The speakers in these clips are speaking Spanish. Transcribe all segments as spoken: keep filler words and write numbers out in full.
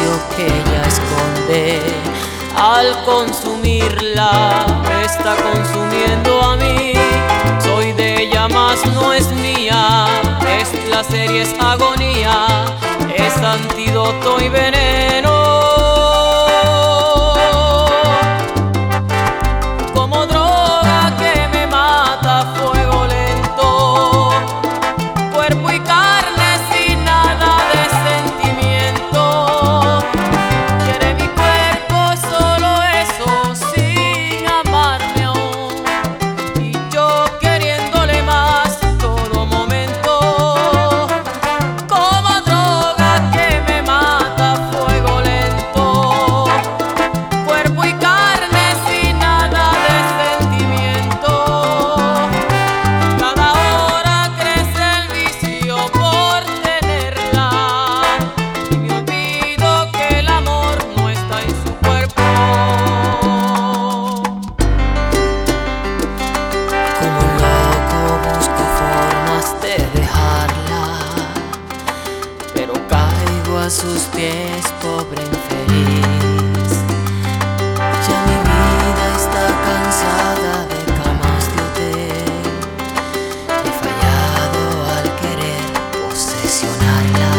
vicio que ella esconde. Al consumirla, me está consumiendo a mí. Soy de ella, mas no es mía. Es placer y es agonía, es antídoto y veneno. Como droga que me mata a fuego lento, cuerpo y carne sin nada de sentimiento. Quiere mi cuerpo, solo eso, sin amarme aún, y yo queriéndole más todo momento. Como droga que me mata a fuego lento, cuerpo y carne sin nada de sentimiento. Cada hora crece el vicio por tenerla, y me olvido que el amor no está en su cuerpo. Como un loco busco formas de dejarla, pero caigo a sus pies, pobre infeliz. Ya mi vida está cansada de camas de hotel. He fallado al querer posesionarla,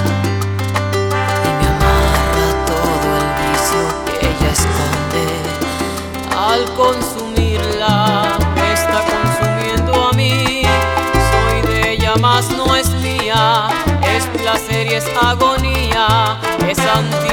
y me amarra todo el vicio que ella esconde. Al consumirla, me está consumiendo a mí. Soy de ella, mas no es mía. Es placer y es agonía, es anti